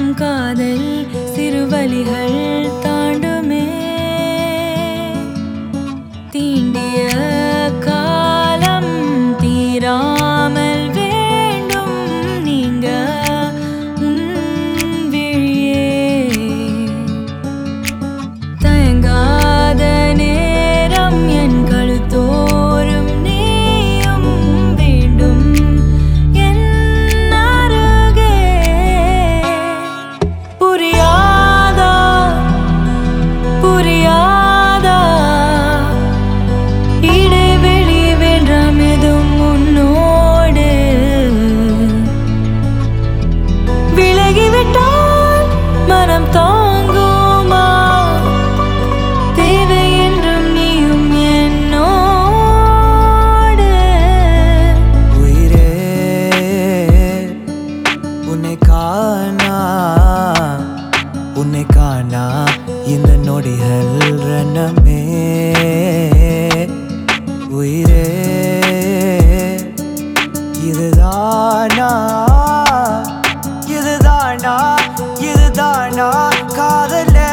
காதல் சிறுவலிகள் தாண்டுமே தீண்டிய காலம் தீராமல் வேண்டும் நீங்க விழியே தயங்காத நேரம் என் கழுத்தோறும் நீயும் வேண்டும் என் அருகே புரியாதா புரியாதா இடைவெளி வென்றாம் எதுவும் உன்னோடு விலகிவிட்டால் மனம் தாங்குமா தேவை என்றும் நீயும் என்னோடு உயிரே உன்னை காணா இந்த நொடிகள் ரணமே உயிரே இதுதானா இதுதானா இதுதானா காதலே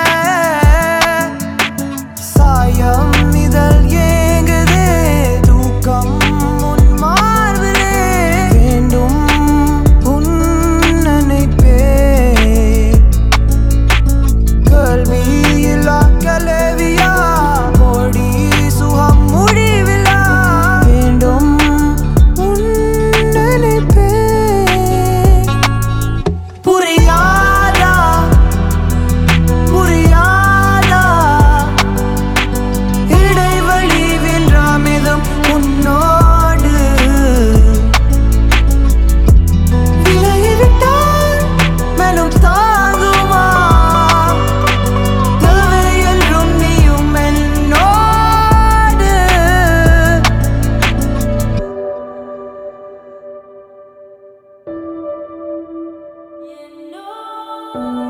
சாயம் இதழ் ஏங்குதே தூக்கம் உன் மார்பிலே வேண்டும் உன் நினைப்பே கல்வியில்லா கலவியா கோடி சுகம் முடிவில்லா வேண்டும் உன் நினைப்பே புரியாதா புரியாதா இடைவெளி வென்றாம் எதும் உன்னோடு விலகிவிட்டால் மேலும் தாங்குமா தேவை என்றும் நீயும் என்னோடு என்னோடு